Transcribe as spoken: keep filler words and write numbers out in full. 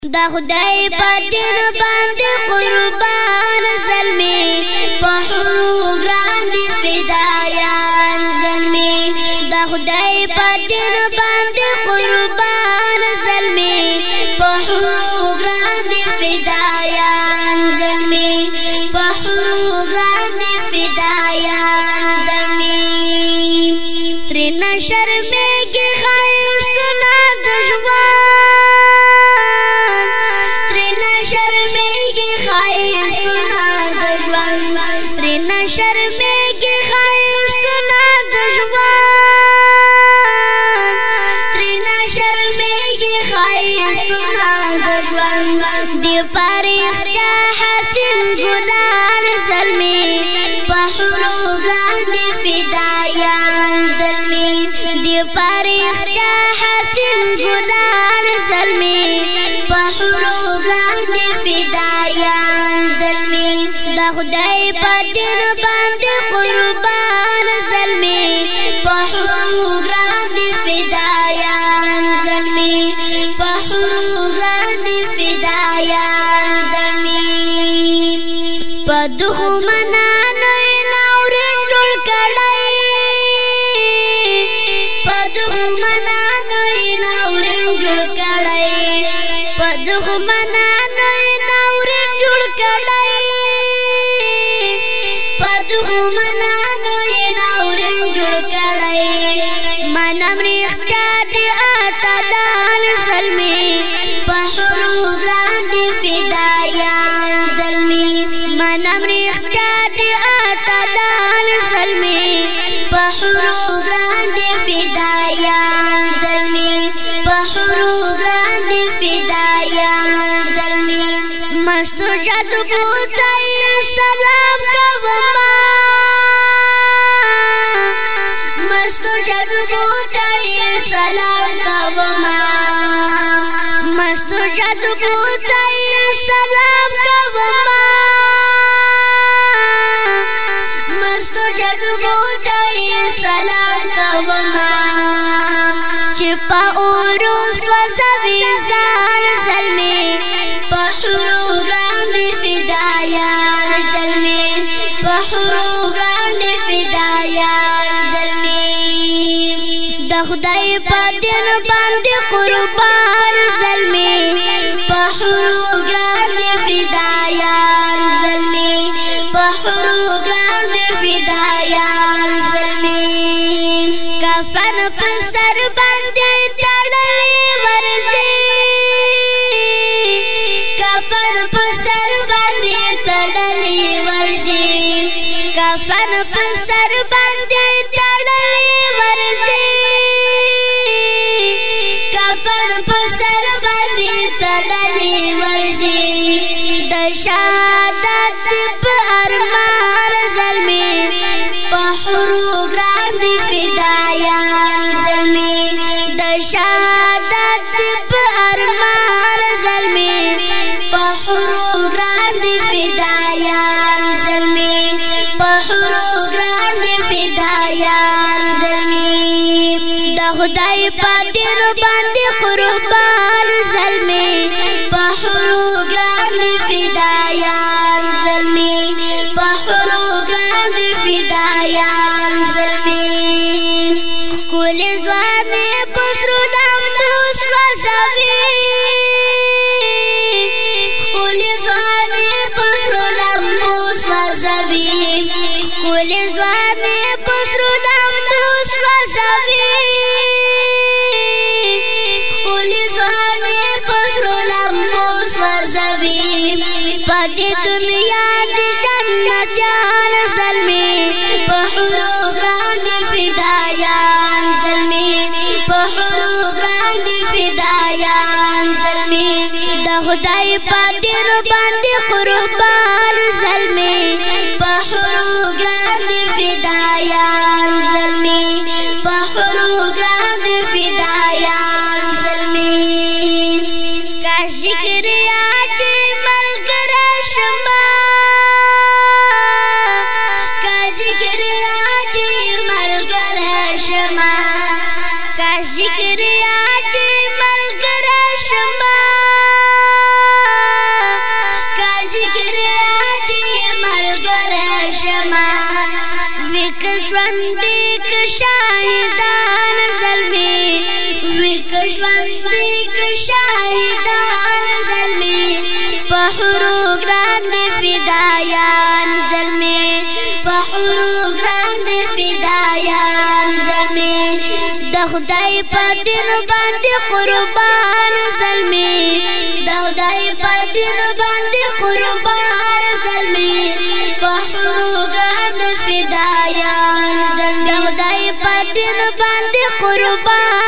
دا خدای په دین باندې قربان زلمی په حروف ګران دي فدایان زلمی دا خدای په دین باندې قربان زلمی په حروف ګران دي فدایان زلمی په حروف ګران دي فدایان زلمی ترنا شرمېږي ښایستونه د ژوند ترنا شرمېږي ښایستونه د ژوند ترنا شرمېږي ښایستونه د ژوند دی پر اختیا حاصل ګلان زلمي په حروف ګران دي فدایان زلمي دی پر اختیا حاصل ګلان زلمي په حروف ګران دي فدایان زلمي دا خدای په دین باندې قربان زلمی په حروف ګران دي فدایان زلمی په حروف ګران دي فدایان زلمی په دښمنانو یې ناورین جوړ کړی په دښمنانو یې ناورین جوړ کړی په دښمنانو یې ناورین جوړ کړی دښمنانو یې ناورین جوړ کړی منم ریښتیا دي اتلان زلمي په حروف ګران دي فدایان زلمي منم ریښتیا دي اتلان زلمي په حروف ګران دي فدایان زلمي په حروف ګران دي فدایان زلمي مستو جذبو ته سلام کوم مستو جذبو ته سلام کوم مستو جذبو ته سلام کوم مستو جذبو ته سلام کوم چې په اوروس وسوي ځان زلمي په حروف ګران دي فدایان زلمي په حروف ګران دي فدایان زلمي د خدای په دین باندې قربان زلمي په حروف ګران دي فدایان زلمي په حروف ګران دي فدایان زلمي کفن په سر باندې تړلې ورځي کفن په سر باندې تړلې ورځي کفن په سر باندې تړلې ورځي کفن په سر باندې تړلې ورځي د شهادت په ارمان زلمي په حروف ګران دي فدایان زلمي د شهادت په ارمان زلمي په حروف ګران دي فدایان زلمي په حروف ګران دي فدایان زلمي د خدای په دین باندې قربان زلمي په حروف ګران دي فدایان زلمي په حروف ګران دي فدایان زلمي کول ځواني پسرو نام دوس وسوي کول ځواني پسرو نام دوس وسوي کول ځواني پسرو نام دوس وسوي کول ځواني پسرو نام دوس وسوي پدې دنیا دې جنتيان زلمي په حروف ګران دي فدایان زلمي په حروف ګران دي فدایان زلمي د خدای په دین باندې قربان زلمي په حروف ګران دي فدایان زلمي په حروف ګران دي فدایان زلمي کا ذکر اچ ملګری شمه کا ذکر اچ ملګری شمه کا ذکر اچ ملګری شمه ژوندې که شاهدان زلمي په حورو ګران دي فدایان زلمي په حورو ګران دي فدایان زلمي د خدای په دین باندې قربان زلمي د خدای په دین باندې قربان زلمي په حورو ګران دي فدایان زلمي د خدای په دین باندې قربان